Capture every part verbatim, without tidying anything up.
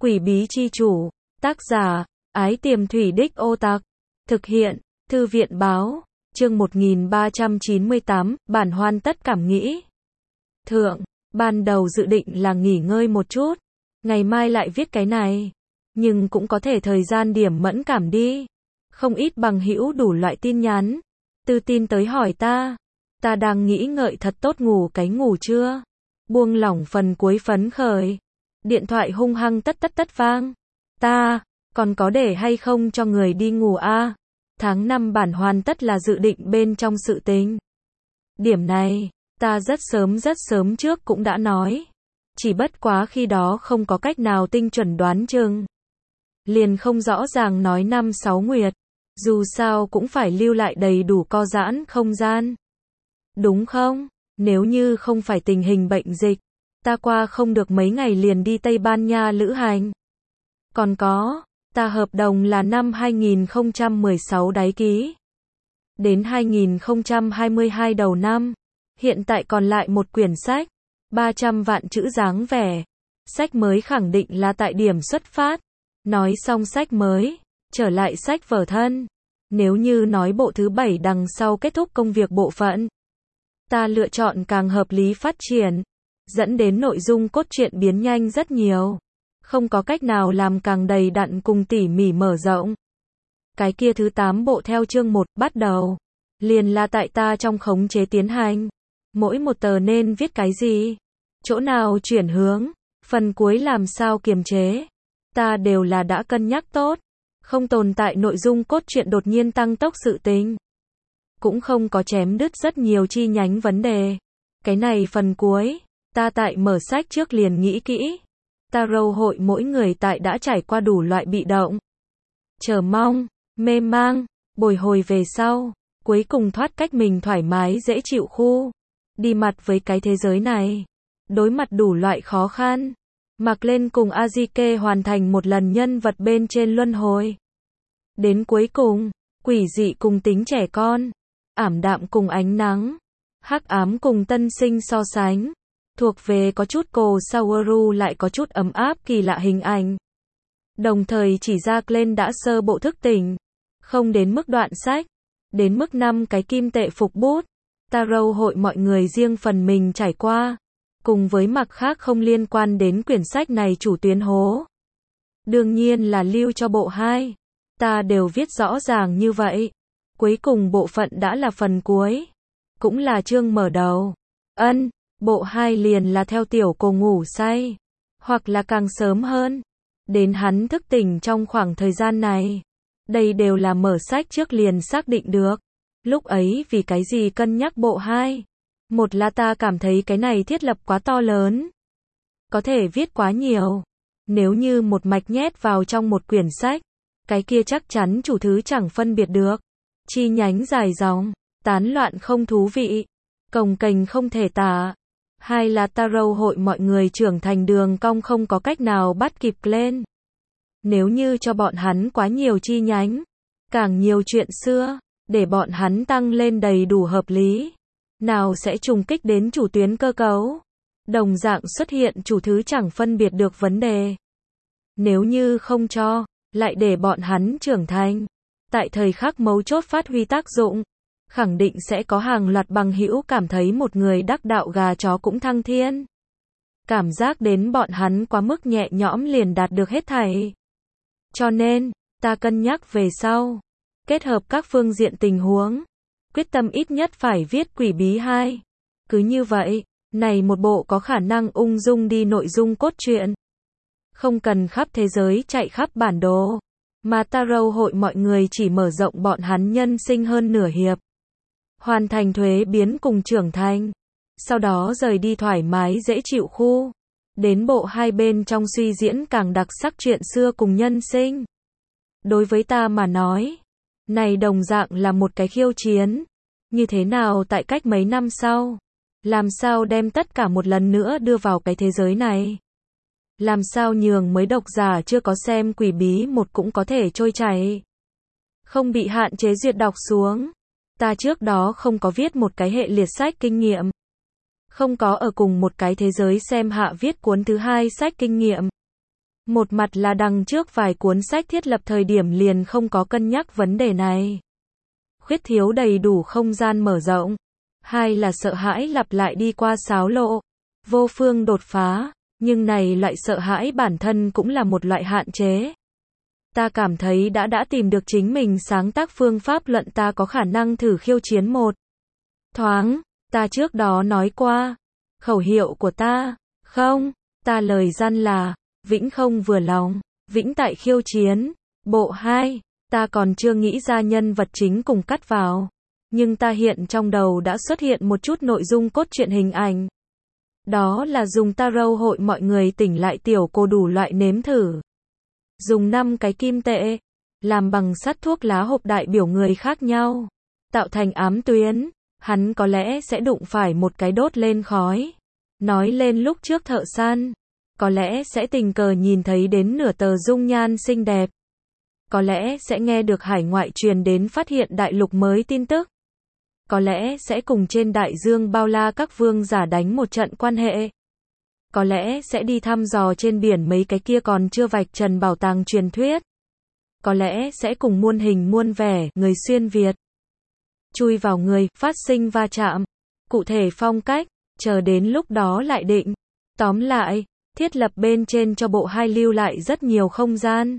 Quỷ bí chi chủ, tác giả, Ái Tiềm Thủy Đích Ô Tạc, thực hiện, Thư viện báo, chương một nghìn ba trăm chín mươi tám, bản hoàn tất cảm nghĩ. Thượng, ban đầu dự định là nghỉ ngơi một chút, ngày mai lại viết cái này, nhưng cũng có thể thời gian điểm mẫn cảm đi. Không ít bằng hữu đủ loại tin nhắn, từ tin tới hỏi ta, ta đang nghĩ ngợi thật tốt ngủ cái ngủ chưa? Buông lỏng phần cuối phấn khởi. Điện thoại hung hăng tất tất tất vang. Ta, còn có để hay không cho người đi ngủ a? À? Tháng năm bản hoàn tất là dự định bên trong sự tình. Điểm này, ta rất sớm rất sớm trước cũng đã nói. Chỉ bất quá khi đó không có cách nào tinh chuẩn đoán chừng. Liền không rõ ràng nói năm sáu nguyệt. Dù sao cũng phải lưu lại đầy đủ co giãn không gian. Đúng không? Nếu như không phải tình hình bệnh dịch, ta qua không được mấy ngày liền đi Tây Ban Nha lữ hành. Còn có, ta hợp đồng là năm hai nghìn không trăm mười sáu đáy ký. Đến hai nghìn không trăm hai mươi hai đầu năm, hiện tại còn lại một quyển sách, ba trăm vạn chữ dáng vẻ. Sách mới khẳng định là tại điểm xuất phát. Nói xong sách mới, trở lại sách vở thân. Nếu như nói bộ thứ bảy đằng sau kết thúc công việc bộ phận, ta lựa chọn càng hợp lý phát triển, dẫn đến nội dung cốt truyện biến nhanh rất nhiều. Không có cách nào làm càng đầy đặn cùng tỉ mỉ mở rộng. Cái kia thứ tám bộ theo chương một bắt đầu, liền là tại ta trong khống chế tiến hành. Mỗi một tờ nên viết cái gì, chỗ nào chuyển hướng, phần cuối làm sao kiềm chế, ta đều là đã cân nhắc tốt. Không tồn tại nội dung cốt truyện đột nhiên tăng tốc sự tình. Cũng không có chém đứt rất nhiều chi nhánh vấn đề. Cái này phần cuối, ta tại mở sách trước liền nghĩ kỹ. Tarot hội mỗi người tại đã trải qua đủ loại bị động, chờ mong, mê mang, bồi hồi về sau, cuối cùng thoát cách mình thoải mái dễ chịu khu. Đi mặt với cái thế giới này, đối mặt đủ loại khó khăn. Mặc lên cùng Azike hoàn thành một lần nhân vật bên trên luân hồi. Đến cuối cùng, quỷ dị cùng tính trẻ con, ảm đạm cùng ánh nắng, hắc ám cùng tân sinh so sánh, thuộc về có chút cô Sawaru lại có chút ấm áp kỳ lạ hình ảnh. Đồng thời chỉ ra lên đã sơ bộ thức tỉnh, không đến mức đoạn sách, đến mức năm cái kim tệ phục bút. Tarot hội mọi người riêng phần mình trải qua, cùng với mặt khác không liên quan đến quyển sách này chủ tuyến hố. Đương nhiên là lưu cho bộ hai. Ta đều viết rõ ràng như vậy. Cuối cùng bộ phận đã là phần cuối. Cũng là chương mở đầu. Ân, bộ hai liền là theo tiểu cô ngủ say. Hoặc là càng sớm hơn. Đến hắn thức tỉnh trong khoảng thời gian này. Đây đều là mở sách trước liền xác định được. Lúc ấy vì cái gì cân nhắc bộ hai? Một là ta cảm thấy cái này thiết lập quá to lớn. Có thể viết quá nhiều. Nếu như một mạch nhét vào trong một quyển sách, cái kia chắc chắn chủ thứ chẳng phân biệt được. Chi nhánh dài dòng, tán loạn không thú vị, cồng kềnh không thể tả. Hai là Tarot hội mọi người trưởng thành đường cong không có cách nào bắt kịp lên. Nếu như cho bọn hắn quá nhiều chi nhánh, càng nhiều chuyện xưa, để bọn hắn tăng lên đầy đủ hợp lý, nào sẽ trùng kích đến chủ tuyến cơ cấu. Đồng dạng xuất hiện chủ thứ chẳng phân biệt được vấn đề. Nếu như không cho, lại để bọn hắn trưởng thành, tại thời khắc mấu chốt phát huy tác dụng, khẳng định sẽ có hàng loạt bằng hữu cảm thấy một người đắc đạo gà chó cũng thăng thiên. Cảm giác đến bọn hắn quá mức nhẹ nhõm liền đạt được hết thảy. Cho nên, ta cân nhắc về sau, kết hợp các phương diện tình huống, quyết tâm ít nhất phải viết quỷ bí hai. Cứ như vậy, này một bộ có khả năng ung dung đi nội dung cốt truyện. Không cần khắp thế giới chạy khắp bản đồ, mà Tarot hội mọi người chỉ mở rộng bọn hắn nhân sinh hơn nửa hiệp. Hoàn thành thuế biến cùng trưởng thành. Sau đó rời đi thoải mái dễ chịu khu. Đến bộ hai bên trong suy diễn càng đặc sắc chuyện xưa cùng nhân sinh. Đối với ta mà nói, này đồng dạng là một cái khiêu chiến. Như thế nào tại cách mấy năm sau, làm sao đem tất cả một lần nữa đưa vào cái thế giới này? Làm sao nhường mới độc giả chưa có xem quỷ bí một cũng có thể trôi chảy, không bị hạn chế duyệt đọc xuống. Ta trước đó không có viết một cái hệ liệt sách kinh nghiệm, không có ở cùng một cái thế giới xem hạ viết cuốn thứ hai sách kinh nghiệm. Một mặt là đằng trước vài cuốn sách thiết lập thời điểm liền không có cân nhắc vấn đề này. Khuyết thiếu đầy đủ không gian mở rộng. Hai là sợ hãi lặp lại đi qua sáo lộ. Vô phương đột phá. Nhưng này loại sợ hãi bản thân cũng là một loại hạn chế. Ta cảm thấy đã đã tìm được chính mình sáng tác phương pháp luận, ta có khả năng thử khiêu chiến một thoáng. Ta trước đó nói qua. Khẩu hiệu của ta. Không. Ta lời gian là. Vĩnh không vừa lòng. Vĩnh tại khiêu chiến. Bộ hai. Ta còn chưa nghĩ ra nhân vật chính cùng cắt vào. Nhưng ta hiện trong đầu đã xuất hiện một chút nội dung cốt truyện hình ảnh. Đó là dùng tarot hội mọi người tỉnh lại tiểu cô đủ loại nếm thử. Dùng năm cái kim tệ. Làm bằng sắt thuốc lá hộp đại biểu người khác nhau. Tạo thành ám tuyến. Hắn có lẽ sẽ đụng phải một cái đốt lên khói. Nói lên lúc trước thợ săn. Có lẽ sẽ tình cờ nhìn thấy đến nửa tờ dung nhan xinh đẹp. Có lẽ sẽ nghe được hải ngoại truyền đến phát hiện đại lục mới tin tức. Có lẽ sẽ cùng trên đại dương bao la các vương giả đánh một trận quan hệ. Có lẽ sẽ đi thăm dò trên biển mấy cái kia còn chưa vạch trần bảo tàng truyền thuyết. Có lẽ sẽ cùng muôn hình muôn vẻ người xuyên Việt. Chui vào người, phát sinh va chạm. Cụ thể phong cách, chờ đến lúc đó lại định. Tóm lại, thiết lập bên trên cho bộ hai lưu lại rất nhiều không gian.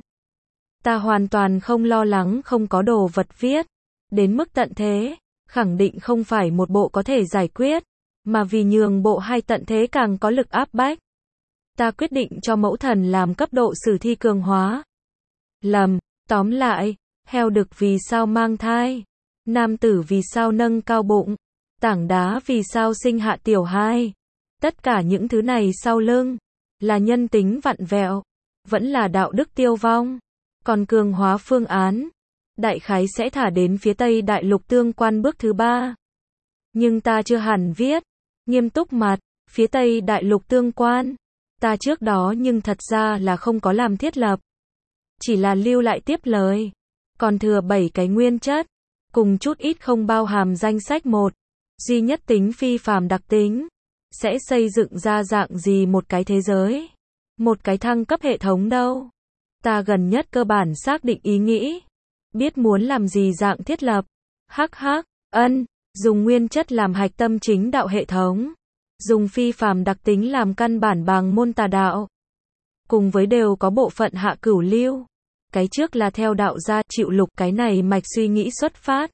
Ta hoàn toàn không lo lắng không có đồ vật viết. Đến mức tận thế, khẳng định không phải một bộ có thể giải quyết. Mà vì nhường bộ hai tận thế càng có lực áp bách. Ta quyết định cho mẫu thần làm cấp độ sử thi cường hóa. Lầm, tóm lại, heo đực vì sao mang thai. Nam tử vì sao nâng cao bụng. Tảng đá vì sao sinh hạ tiểu hai. Tất cả những thứ này sau lưng. Là nhân tính vặn vẹo. Vẫn là đạo đức tiêu vong. Còn cường hóa phương án. Đại khái sẽ thả đến phía Tây Đại Lục tương quan bước thứ ba. Nhưng ta chưa hẳn viết. Nghiêm túc mặt. Phía Tây Đại Lục tương quan. Ta trước đó nhưng thật ra là không có làm thiết lập. Chỉ là lưu lại tiếp lời. Còn thừa bảy cái nguyên chất. Cùng chút ít không bao hàm danh sách một. Duy nhất tính phi phàm đặc tính. Sẽ xây dựng ra dạng gì một cái thế giới. Một cái thăng cấp hệ thống đâu. Ta gần nhất cơ bản xác định ý nghĩ. Biết muốn làm gì dạng thiết lập. Hắc hắc, ân. Dùng nguyên chất làm hạch tâm chính đạo hệ thống. Dùng phi phàm đặc tính làm căn bản bằng môn tà đạo. Cùng với đều có bộ phận hạ cửu lưu. Cái trước là theo đạo gia, Triệu Lục, cái này mạch suy nghĩ xuất phát.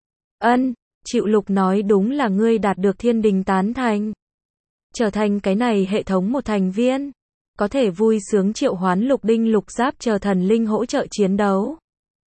Ân, Triệu Lục nói đúng là ngươi đạt được thiên đình tán thành. Trở thành cái này hệ thống một thành viên. Có thể vui sướng triệu hoán lục đinh lục giáp chờ thần linh hỗ trợ chiến đấu.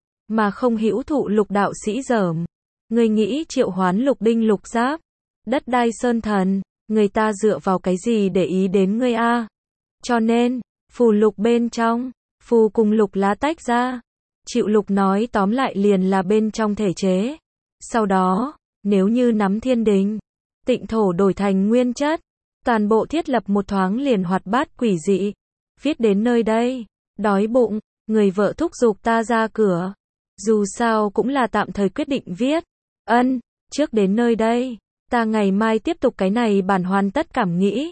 Mà không hữu thụ lục đạo sĩ dởm. Ngươi nghĩ triệu hoán lục đinh lục giáp. Đất đai sơn thần. Người ta dựa vào cái gì để ý đến ngươi a? Cho nên, phù lục bên trong. Phù cùng lục lá tách ra. Triệu Lục nói tóm lại liền là bên trong thể chế. Sau đó, nếu như nắm thiên đình, tịnh thổ đổi thành nguyên chất, toàn bộ thiết lập một thoáng liền hoạt bát quỷ dị. Viết đến nơi đây, đói bụng, người vợ thúc giục ta ra cửa. Dù sao cũng là tạm thời quyết định viết. Ân, trước đến nơi đây, ta ngày mai tiếp tục cái này bản hoàn tất cảm nghĩ.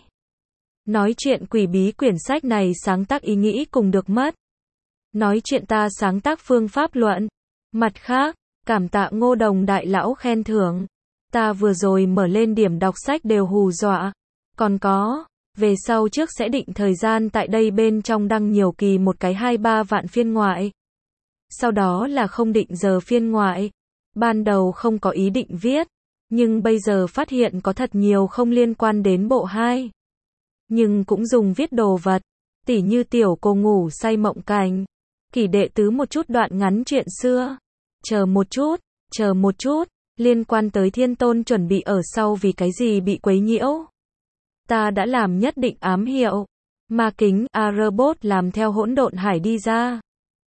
Nói chuyện quỷ bí quyển sách này sáng tác ý nghĩ cùng được mất. Nói chuyện ta sáng tác phương pháp luận. Mặt khác, cảm tạ Ngô Đồng đại lão khen thưởng. Ta vừa rồi mở lên điểm đọc sách đều hù dọa. Còn có, về sau trước sẽ định thời gian tại đây bên trong đăng nhiều kỳ một cái hai ba vạn phiên ngoại. Sau đó là không định giờ phiên ngoại. Ban đầu không có ý định viết. Nhưng bây giờ phát hiện có thật nhiều không liên quan đến bộ hai. Nhưng cũng dùng viết đồ vật. Tỉ như tiểu cô ngủ say mộng cảnh. Kỷ đệ tứ một chút đoạn ngắn chuyện xưa. Chờ một chút, chờ một chút, liên quan tới thiên tôn chuẩn bị ở sau vì cái gì bị quấy nhiễu. Ta đã làm nhất định ám hiệu. Ma kính, A-robot làm theo hỗn độn hải đi ra.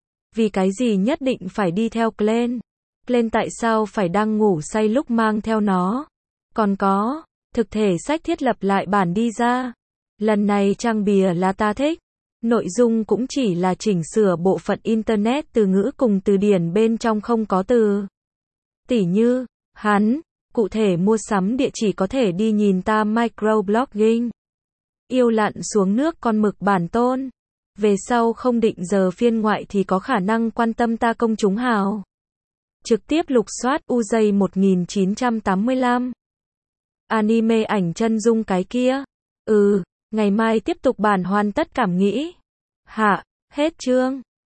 Vì cái gì nhất định phải đi theo Glenn? Glenn tại sao phải đang ngủ say lúc mang theo nó? Còn có, thực thể sách thiết lập lại bản đi ra. Lần này trang bìa là ta thích. Nội dung cũng chỉ là chỉnh sửa bộ phận Internet từ ngữ cùng từ điển bên trong không có từ. Tỉ như, hắn, cụ thể mua sắm địa chỉ có thể đi nhìn ta microblogging. Yêu lặn xuống nước con mực bản tôn. Về sau không định giờ phiên ngoại thì có khả năng quan tâm ta công chúng hào. Trực tiếp lục soát u gi một nghìn chín trăm tám mươi lăm. Anime ảnh chân dung cái kia. Ừ, ngày mai tiếp tục bản hoàn tất cảm nghĩ. Hạ, hết chương.